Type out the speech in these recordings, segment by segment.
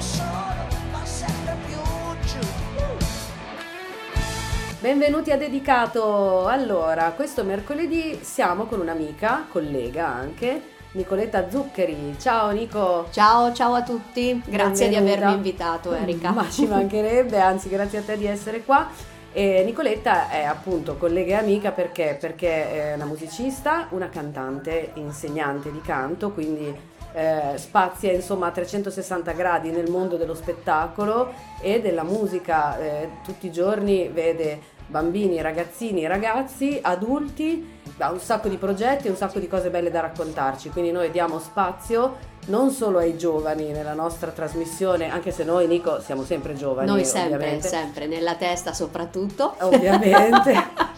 solo, va sempre più giù. Benvenuti a Dedicato. Allora, questo mercoledì siamo con un'amica, collega anche, Nicoletta Zuccheri. Ciao Nico. Ciao a tutti, grazie di Benvenuta. avermi invitato, Erika. Ma ci mancherebbe, anzi grazie a te di essere qua. E Nicoletta è appunto collega e amica perché è una musicista, una cantante, insegnante di canto, quindi spazia insomma a 360 gradi nel mondo dello spettacolo e della musica. Tutti i giorni vede bambini, ragazzini, ragazzi, adulti, ha un sacco di progetti e un sacco di cose belle da raccontarci, quindi noi diamo spazio non solo ai giovani nella nostra trasmissione, anche se noi, Nico, siamo sempre giovani. Noi ovviamente. sempre, nella testa soprattutto. Ovviamente.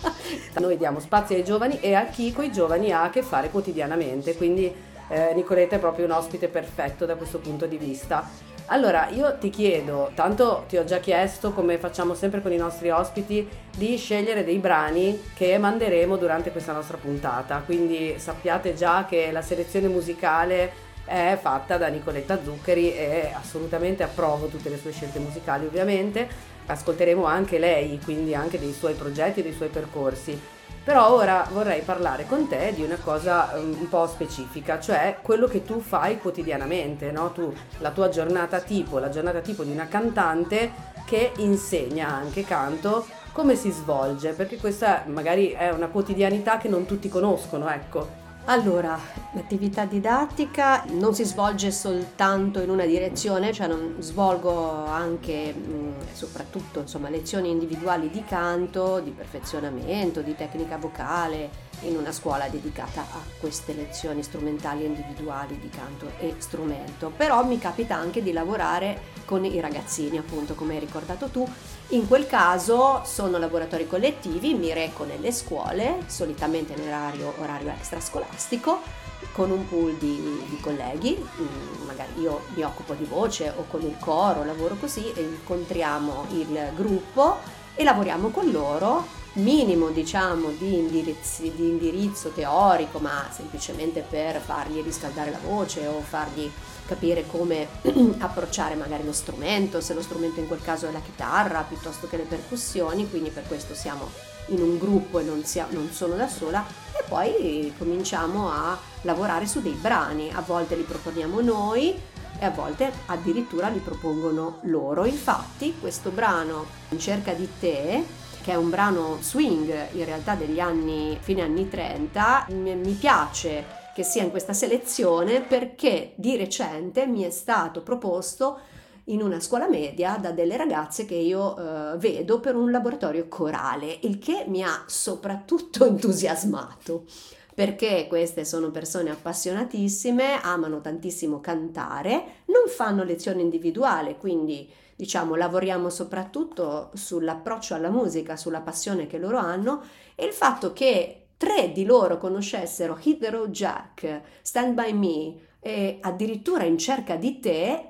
Noi diamo spazio ai giovani e a chi coi giovani ha a che fare quotidianamente, quindi Nicoletta è proprio un ospite perfetto da questo punto di vista. Allora, io ti chiedo, tanto ti ho già chiesto, come facciamo sempre con i nostri ospiti, di scegliere dei brani che manderemo durante questa nostra puntata, quindi sappiate già che la selezione musicale è fatta da Nicoletta Zuccheri e assolutamente approvo tutte le sue scelte musicali, ovviamente. Ascolteremo anche lei, quindi anche dei suoi progetti e dei suoi percorsi. Però ora vorrei parlare con te di una cosa un po' specifica, cioè quello che tu fai quotidianamente, no? La tua giornata tipo, la giornata tipo di una cantante che insegna anche canto, come si svolge? Perché questa magari è una quotidianità che non tutti conoscono, ecco. Allora, l'attività didattica non si svolge soltanto in una direzione, cioè non svolgo anche soprattutto insomma lezioni individuali di canto, di perfezionamento, di tecnica vocale in una scuola dedicata a queste lezioni strumentali e individuali di canto e strumento. Però mi capita anche di lavorare con i ragazzini, appunto, come hai ricordato tu. In quel caso sono laboratori collettivi, mi reco nelle scuole, solitamente in orario extrascolastico, con un pool di colleghi, magari io mi occupo di voce o con il coro, lavoro così, e incontriamo il gruppo e lavoriamo con loro, minimo diciamo di indirizzo teorico, ma semplicemente per fargli riscaldare la voce o fargli capire come approcciare magari lo strumento, se lo strumento in quel caso è la chitarra piuttosto che le percussioni, quindi per questo siamo in un gruppo e non sono da sola, e poi cominciamo a lavorare su dei brani, a volte li proponiamo noi e a volte addirittura li propongono loro. Infatti questo brano In cerca di te, che è un brano swing in realtà degli fine anni 30, mi piace che sia in questa selezione perché di recente mi è stato proposto in una scuola media da delle ragazze che io vedo per un laboratorio corale, il che mi ha soprattutto entusiasmato, perché queste sono persone appassionatissime, amano tantissimo cantare, non fanno lezione individuale, quindi diciamo lavoriamo soprattutto sull'approccio alla musica, sulla passione che loro hanno, e il fatto che 3 di loro conoscessero Hit the Road Jack, Stand By Me e addirittura In cerca di te,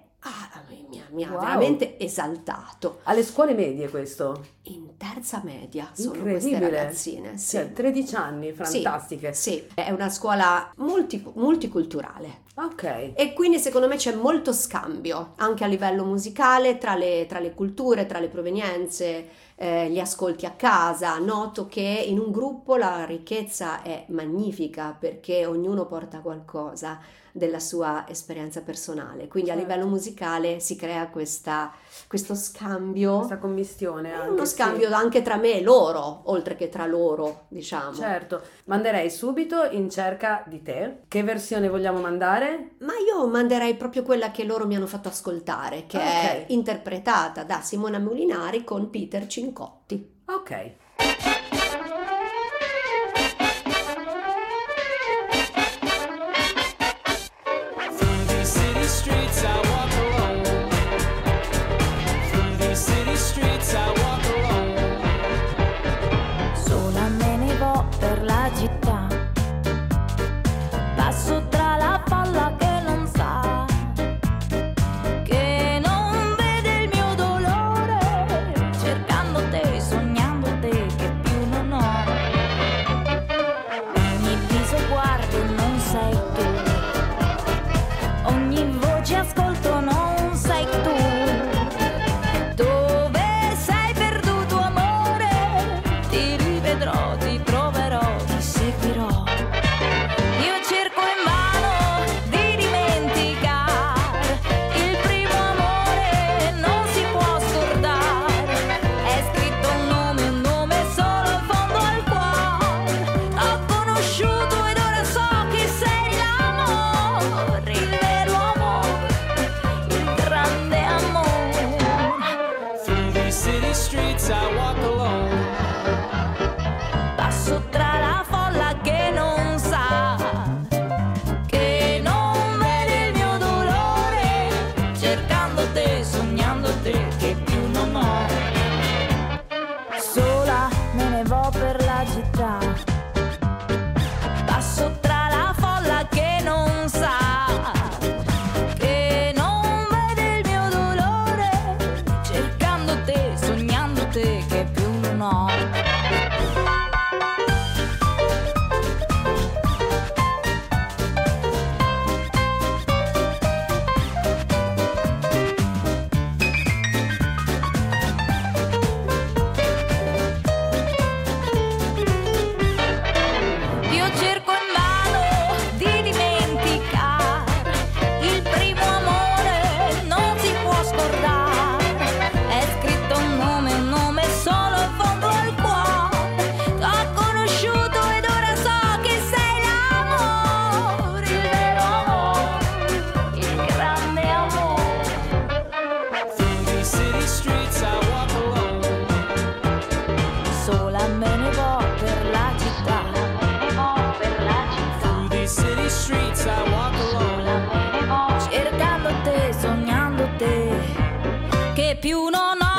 mi ha Wow. veramente esaltato. Alle scuole medie questo? In terza media sono queste Incredibile. ragazzine. Sì. Cioè, 13 anni, fantastiche. Sì, è una scuola multiculturale. Ok. E quindi secondo me c'è molto scambio anche a livello musicale tra le culture, tra le provenienze, gli ascolti a casa. Noto che in un gruppo la ricchezza è magnifica perché ognuno porta qualcosa della sua esperienza personale, quindi Certo. a livello musicale si crea questo scambio, Questa commistione anche, uno sì. scambio anche tra me e loro, oltre che tra loro, diciamo. Certo, manderei subito In cerca di te. Che versione vogliamo mandare? Ma io manderei proprio quella che loro mi hanno fatto ascoltare, che è interpretata da Simona Molinari con Peter Cincotti. Ok. Sola me ne vo per la città, passo tra la folla che non sa, che non vede il mio dolore, cercando te, sognando te. cercando te, sognando te, che più non ho. Sola me ne vo per la città, passo tra la folla che non sa, che non vede il mio dolore, cercando te, sognando te, che più non ho. Più non ho.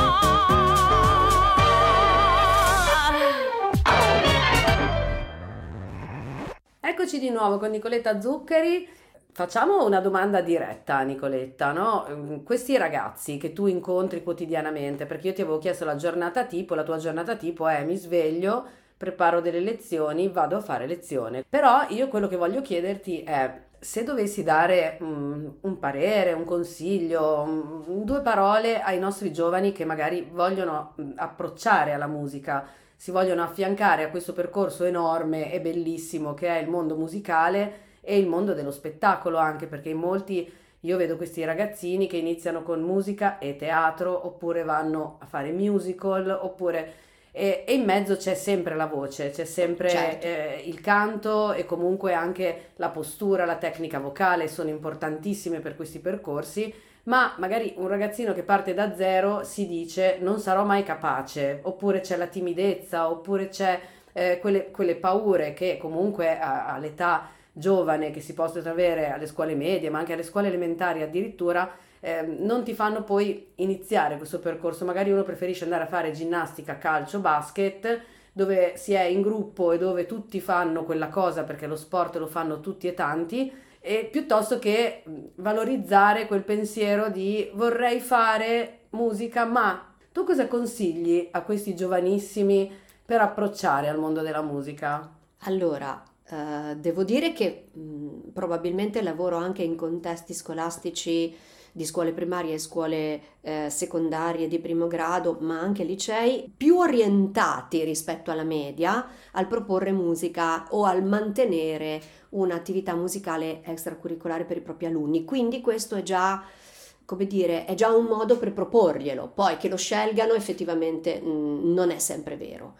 Eccoci di nuovo con Nicoletta Zuccheri. Facciamo una domanda diretta, Nicoletta, no? Questi ragazzi che tu incontri quotidianamente, perché io ti avevo chiesto la giornata tipo, la tua giornata tipo è: mi sveglio, preparo delle lezioni, vado a fare lezione. Però io quello che voglio chiederti è: se dovessi dare un parere, un consiglio, due parole ai nostri giovani che magari vogliono approcciare alla musica, si vogliono affiancare a questo percorso enorme e bellissimo che è il mondo musicale e il mondo dello spettacolo, anche perché in molti io vedo questi ragazzini che iniziano con musica e teatro, oppure vanno a fare musical, oppure... E in mezzo c'è sempre la voce, c'è sempre Certo. Il canto e comunque anche la postura, la tecnica vocale sono importantissime per questi percorsi, ma magari un ragazzino che parte da zero si dice non sarò mai capace, oppure c'è la timidezza, oppure c'è quelle paure che comunque all'età giovane che si possono avere alle scuole medie, ma anche alle scuole elementari addirittura, non ti fanno poi iniziare questo percorso. Magari uno preferisce andare a fare ginnastica, calcio, basket, dove si è in gruppo e dove tutti fanno quella cosa perché lo sport lo fanno tutti e tanti, e piuttosto che valorizzare quel pensiero di vorrei fare musica. Ma tu cosa consigli a questi giovanissimi per approcciare al mondo della musica? Allora, devo dire che probabilmente lavoro anche in contesti scolastici di scuole primarie e scuole secondarie di primo grado, ma anche licei, più orientati rispetto alla media al proporre musica o al mantenere un'attività musicale extracurricolare per i propri alunni. Quindi questo è già, come dire, è già un modo per proporglielo. Poi che lo scelgano effettivamente non è sempre vero.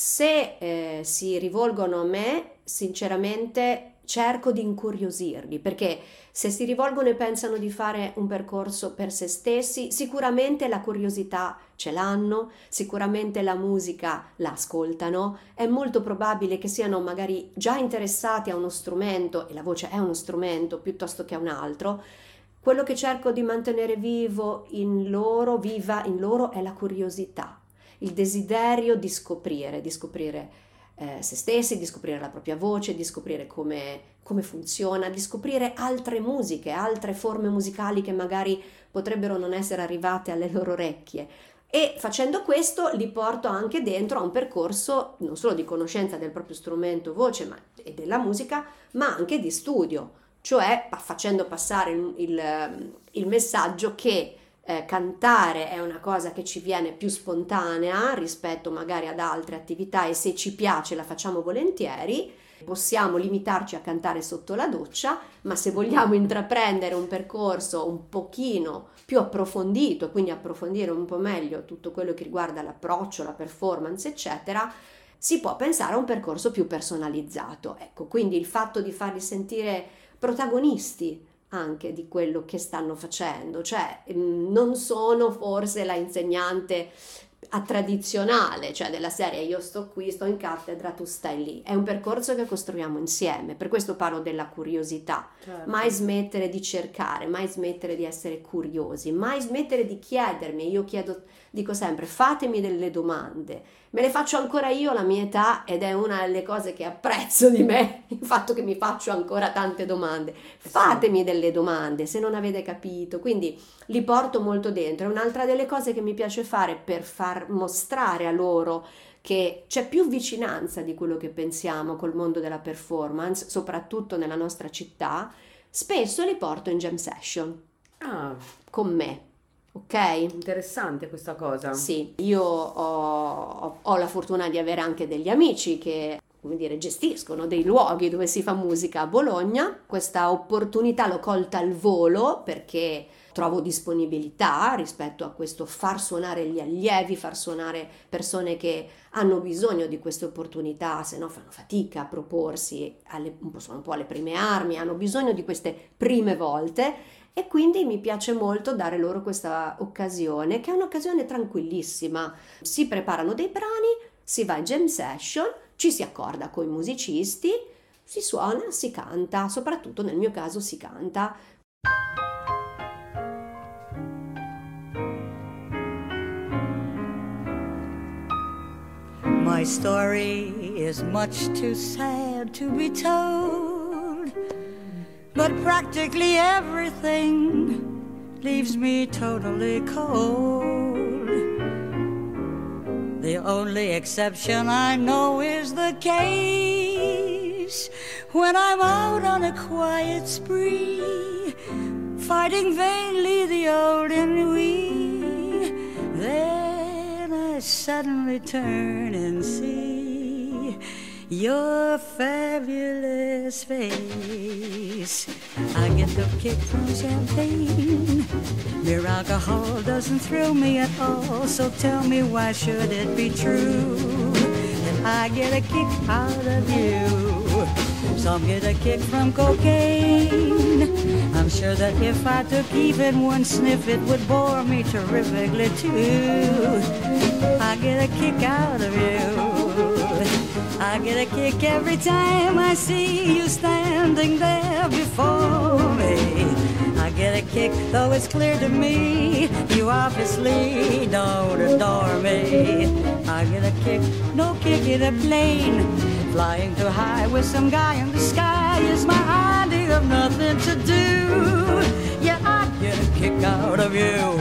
Se si rivolgono a me, sinceramente cerco di incuriosirli, perché se si rivolgono e pensano di fare un percorso per se stessi, sicuramente la curiosità ce l'hanno, sicuramente la musica la ascoltano, è molto probabile che siano magari già interessati a uno strumento, e la voce è uno strumento piuttosto che a un altro. Quello che cerco di mantenere viva in loro è la curiosità, il desiderio di scoprire se stessi, di scoprire la propria voce, di scoprire come funziona, di scoprire altre musiche, altre forme musicali che magari potrebbero non essere arrivate alle loro orecchie. E facendo questo li porto anche dentro a un percorso non solo di conoscenza del proprio strumento voce e della musica, ma anche di studio, cioè facendo passare il messaggio che cantare è una cosa che ci viene più spontanea rispetto magari ad altre attività, e se ci piace la facciamo volentieri. Possiamo limitarci a cantare sotto la doccia, ma se vogliamo intraprendere un percorso un pochino più approfondito, quindi approfondire un po' meglio tutto quello che riguarda l'approccio, la performance, eccetera, si può pensare a un percorso più personalizzato. Ecco, quindi il fatto di farli sentire protagonisti anche di quello che stanno facendo, cioè non sono forse la insegnante a tradizionale, cioè della serie io sto qui, sto in cattedra, tu stai lì. È un percorso che costruiamo insieme, per questo parlo della curiosità. Certo. Mai smettere di cercare, mai smettere di essere curiosi, mai smettere di chiedermi. Io dico sempre, fatemi delle domande. Me le faccio ancora io alla mia età ed è una delle cose che apprezzo di me, il fatto che mi faccio ancora tante domande. Fatemi delle domande se non avete capito, quindi li porto molto dentro. È un'altra delle cose che mi piace fare per far mostrare a loro che c'è più vicinanza di quello che pensiamo col mondo della performance, soprattutto nella nostra città. Spesso li porto in jam session con me. Ok? Interessante questa cosa. Sì, io ho la fortuna di avere anche degli amici che, come dire, gestiscono dei luoghi dove si fa musica a Bologna. Questa opportunità l'ho colta al volo perché trovo disponibilità rispetto a questo far suonare gli allievi, far suonare persone che hanno bisogno di queste opportunità, se no fanno fatica a proporsi, sono un po' alle prime armi, hanno bisogno di queste prime volte. E quindi mi piace molto dare loro questa occasione, che è un'occasione tranquillissima. Si preparano dei brani, si va in jam session, ci si accorda coi musicisti, si suona, si canta, soprattutto nel mio caso si canta. My story is much too sad to be told, but practically everything leaves me totally cold. The only exception I know is the case when I'm out on a quiet spree, fighting vainly the old ennui. Then I suddenly turn and see your fabulous face. I get the kick from champagne. Mere alcohol doesn't thrill me at all, so tell me, why should it be true that I get a kick out of you? Some get a kick from cocaine. I'm sure that if I took even one sniff, it would bore me terrifically too. I get a kick out of you. I get a kick every time I see you standing there before me. I get a kick, though it's clear to me you obviously don't adore me. I get a kick, no kick in a plane. Flying too high with some guy in the sky is my idea of nothing to do. Yeah, I get a kick out of you.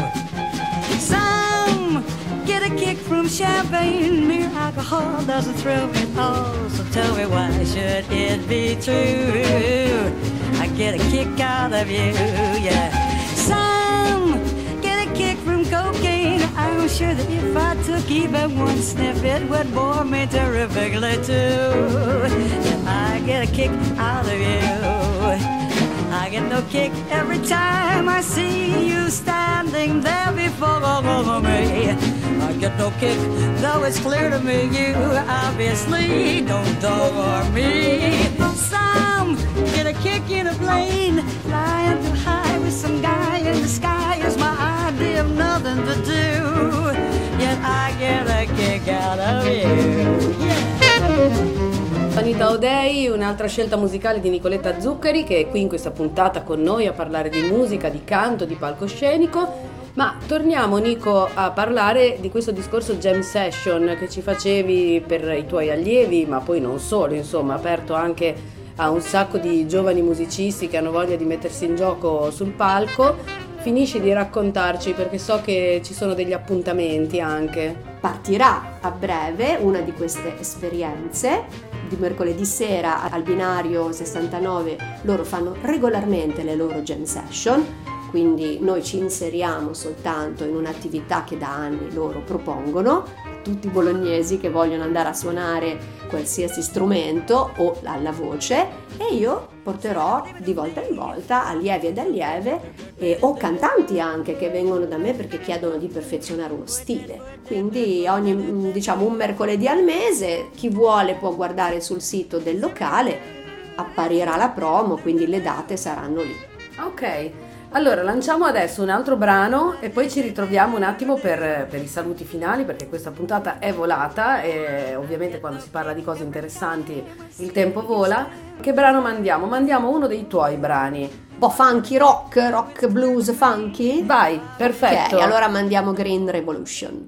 Some get a kick from champagne. Mere alcohol doesn't thrill me at all, so tell me, why should it be true? I get a kick out of you, yeah. Some get a kick from cocaine. I'm sure that if I took even one sniff, it would bore me terrifically too. And I get a kick out of you. I get no kick every time I see you standing there before me. I get no kick, though it's clear to me you obviously don't adore me. Some get a kick in a plane, flying too high with some guy in the sky is my idea of nothing to do. Yet I get a kick out of you. Yeah. Anita O'Day, un'altra scelta musicale di Nicoletta Zuccheri, che è qui in questa puntata con noi a parlare di musica, di canto, di palcoscenico. Ma torniamo, Nico, a parlare di questo discorso jam session che ci facevi per i tuoi allievi, ma poi non solo, insomma, aperto anche a un sacco di giovani musicisti che hanno voglia di mettersi in gioco sul palco. Finisci di raccontarci, perché so che ci sono degli appuntamenti anche. Partirà a breve una di queste esperienze. Di mercoledì sera al binario 69 loro fanno regolarmente le loro jam session, quindi noi ci inseriamo soltanto in un'attività che da anni loro propongono. Tutti i bolognesi che vogliono andare a suonare qualsiasi strumento o alla voce, e io porterò di volta in volta allievi ed allieve o cantanti anche che vengono da me perché chiedono di perfezionare uno stile. Quindi ogni, diciamo, un mercoledì al mese, chi vuole può guardare sul sito del locale, apparirà la promo, quindi le date saranno lì. Ok. Allora, lanciamo adesso un altro brano e poi ci ritroviamo un attimo per i saluti finali, perché questa puntata è volata e ovviamente quando si parla di cose interessanti il tempo vola. Che brano mandiamo? Mandiamo uno dei tuoi brani. Un po' funky rock blues funky? Vai, perfetto. Ok, allora mandiamo Green Revolution.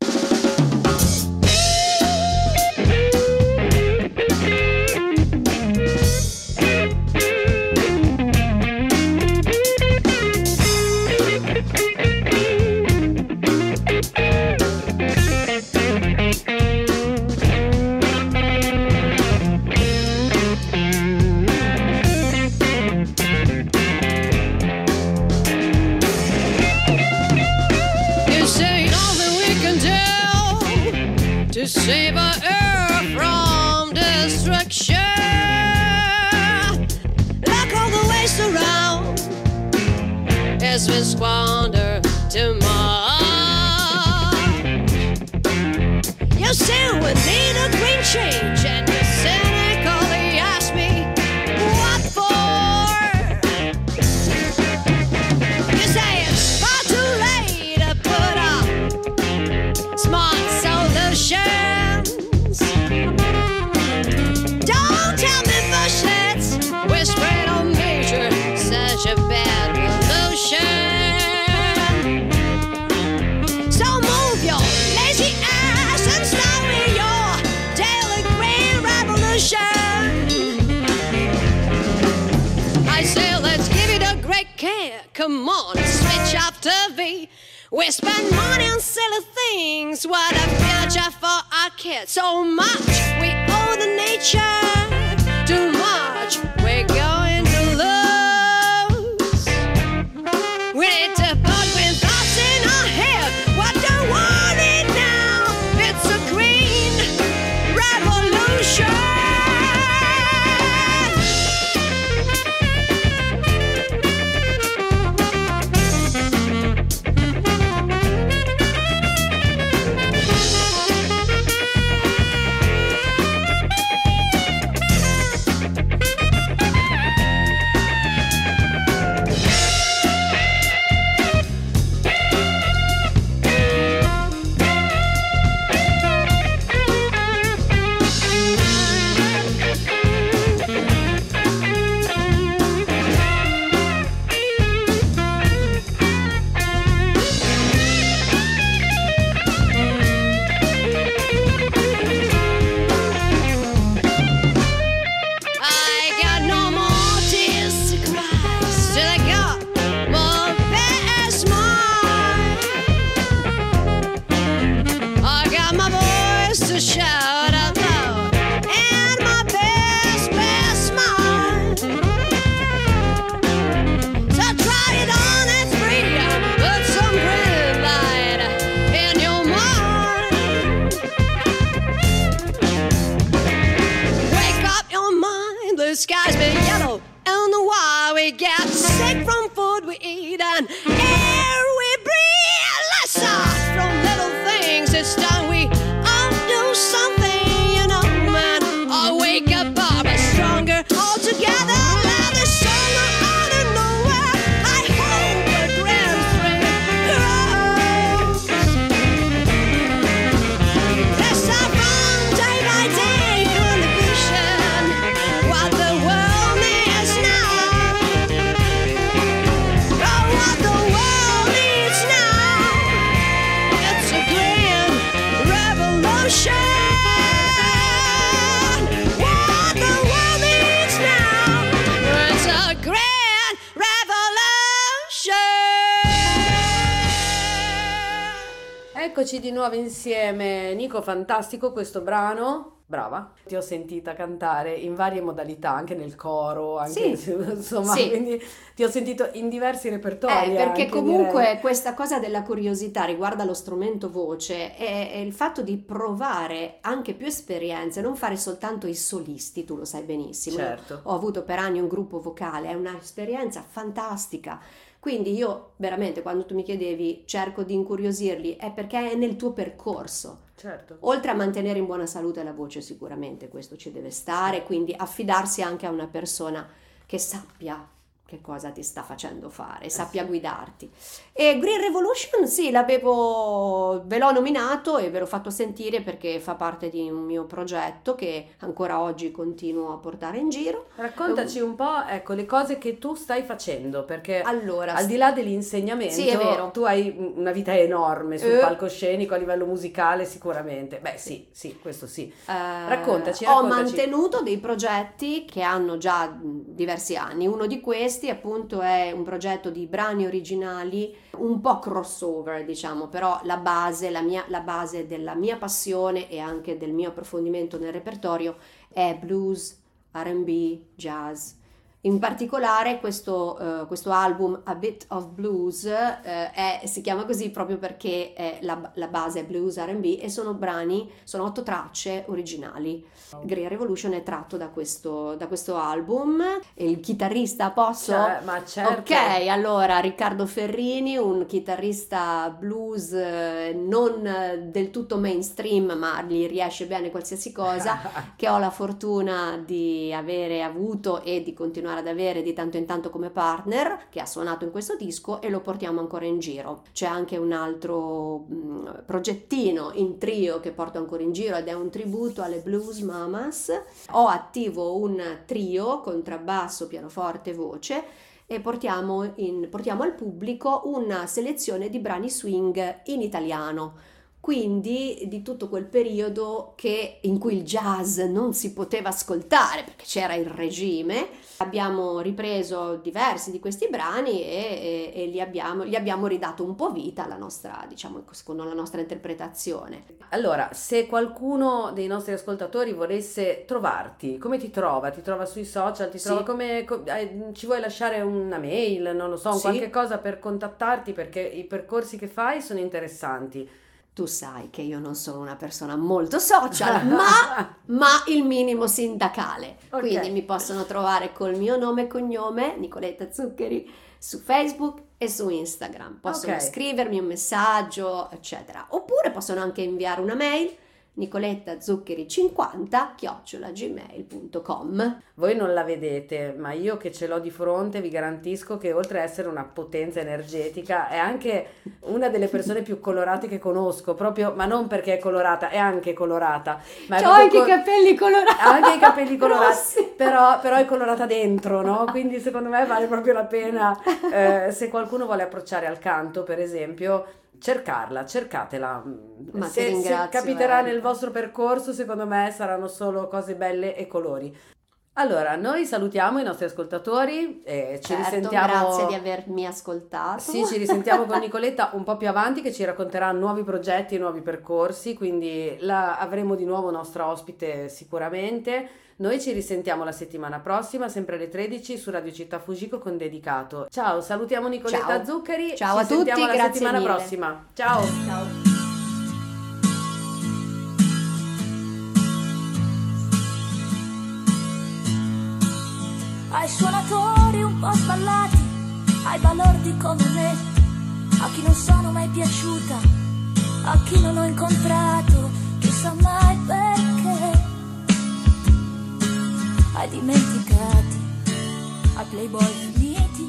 To save our earth from destruction. Look all the waste around as we squander to Mars. You say we need a green change, and you cynically ask me what for. You say it's far too late to put up smart solutions. Don't tell me bushes, we're spread on nature, such a bad pollution. So move your lazy ass and start with your daily green revolution. I say let's give it a great care. Come on, switch off TV. We spend money on silly things. What a future for our kids. So much we owe the nature. Too much we're going to lose. We need to put green thoughts in our head. What do we need now? It's a green revolution. The sky's been yellow and the why we get sick from food we eat and air we breathe. Let's start from little things. It's time we all do something, you know, man. I'll wake up, Barbara, stronger all together. Let the sun out of nowhere. I hope the grand grows. Let's start from day by day on the vision. What the world needs now. Oh, what the world needs now. It's a grand revolution. What the world needs now. It's a grand revolution. Eccoci di nuovo insieme. Nico, fantastico questo brano. Brava, ti ho sentita cantare in varie modalità, anche nel coro, anche Sì. insomma, Sì. quindi ti ho sentito in diversi repertori. Perché anche, comunque direi. questa cosa della curiosità riguarda lo strumento voce è il fatto di provare anche più esperienze, non fare soltanto i solisti, tu lo sai benissimo. Io Certo. ho avuto per anni un gruppo vocale, è un'esperienza fantastica. Quindi io veramente quando tu mi chiedevi cerco di incuriosirli è perché è nel tuo percorso. Certo. Oltre a mantenere in buona salute la voce sicuramente questo ci deve stare, quindi affidarsi anche a una persona che sappia che cosa ti sta facendo fare, sappia guidarti. E Green Revolution sì, ve l'ho nominato e ve l'ho fatto sentire perché fa parte di un mio progetto che ancora oggi continuo a portare in giro. Raccontaci un po', ecco, le cose che tu stai facendo, perché Allora, al di là dell'insegnamento, sì, è vero. tu hai una vita enorme sul palcoscenico a livello musicale sicuramente. Beh sì, questo sì. Raccontaci. Ho mantenuto dei progetti che hanno già diversi anni. Uno di questi appunto è un progetto di brani originali un po' crossover, diciamo, però la base della mia passione e anche del mio approfondimento nel repertorio è blues, R&B, jazz. In particolare questo album A Bit of Blues si chiama così proprio perché la base è blues, R&B e sono 8 tracce originali. Green Revolution è tratto da questo album. Il chitarrista posso? Ma certo. Ok, allora Riccardo Ferrini, un chitarrista blues non del tutto mainstream, ma gli riesce bene qualsiasi cosa, che ho la fortuna di avere avuto e di continuare ad avere di tanto in tanto come partner, che ha suonato in questo disco e lo portiamo ancora in giro. C'è anche un altro progettino in trio che porto ancora in giro ed è un tributo alle Blues Mamas. Ho attivo un trio, contrabbasso, pianoforte e voce, e portiamo al pubblico una selezione di brani swing in italiano. Quindi di tutto quel periodo in cui il jazz non si poteva ascoltare perché c'era il regime, abbiamo ripreso diversi di questi brani e gli abbiamo ridato un po' vita alla nostra, diciamo, secondo la nostra interpretazione. Allora, se qualcuno dei nostri ascoltatori volesse trovarti, come ti trova? Ti trova sui social? Ti trova ci vuoi lasciare una mail? Non lo so, qualche cosa per contattarti, perché i percorsi che fai sono interessanti. Tu sai che io non sono una persona molto social, ma il minimo sindacale. Okay. Quindi mi possono trovare col mio nome e cognome, Nicoletta Zuccheri, su Facebook e su Instagram. Possono scrivermi un messaggio, eccetera. Oppure possono anche inviare una mail, nicolettazuccheri50@gmail.com. Voi non la vedete, ma io che ce l'ho di fronte vi garantisco che oltre a essere una potenza energetica è anche una delle persone più colorate che conosco, proprio, ma non perché è colorata, è anche colorata. Ma c'ho anche i capelli colorati. Anche i capelli colorati, Sì. però è colorata dentro, no? Quindi secondo me vale proprio la pena, se qualcuno vuole approcciare al canto, per esempio, cercatela. Ma se capiterà nel vostro percorso, secondo me saranno solo cose belle e colori. Allora, noi salutiamo i nostri ascoltatori e ci risentiamo. Grazie di avermi ascoltato. Sì, ci risentiamo con Nicoletta un po' più avanti, che ci racconterà nuovi progetti e nuovi percorsi, quindi avremo di nuovo nostra ospite sicuramente. Noi ci risentiamo la settimana prossima, sempre alle 13 su Radio Città Fujiko con Dedicato. Ciao, salutiamo Nicoletta Zuccheri. Ciao a tutti, sentiamo la grazie settimana mille. prossima. Ciao. Ciao. Ai suonatori un po' sballati, ai balordi come me, a chi non sono mai piaciuta, a chi non ho incontrato, chissà mai perché, ai dimenticati, ai playboy finiti